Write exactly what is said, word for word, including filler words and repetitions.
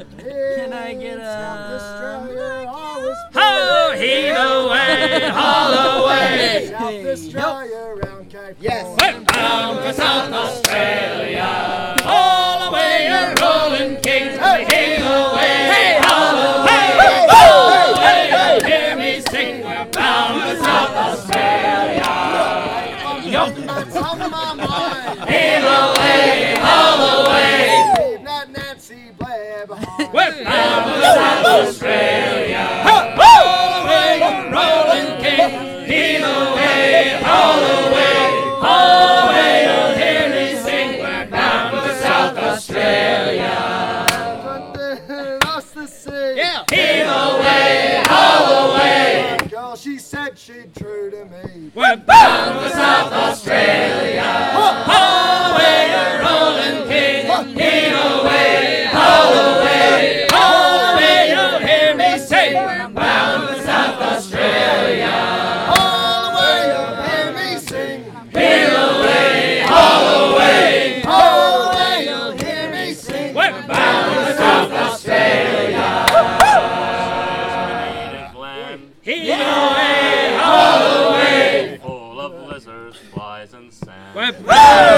Can I get a... Ho, heave away, haul away. South Australia round Cape Yes. We're bound for South Australia. Haul away your rolling kings. Heave away, haul away. Haul away, you'll hear me sing. We're bound for South Australia. That's on my mind. Heave away, haul away. Leave that Nancy Blair behind. We're bound for South Australia. Haul away your rolling kings. Heave away, haul away. Haul away, you'll hear me sing. We're bound for South Australia. Lost the sea. Yeah. Heave away, haul away. Girl, she said she'd true to me. We're bound for South Australia. Haul away your rolling king. Heave away, haul away. Haul away, you'll hear me sing. We're bound for South Australia. All the way, you'll hear me sing. Heave away, haul away. All the way, you'll hear me sing. We're bound for South Australia. Native land, Heave away, haul away. full of lizards, flies, and sand. We're bound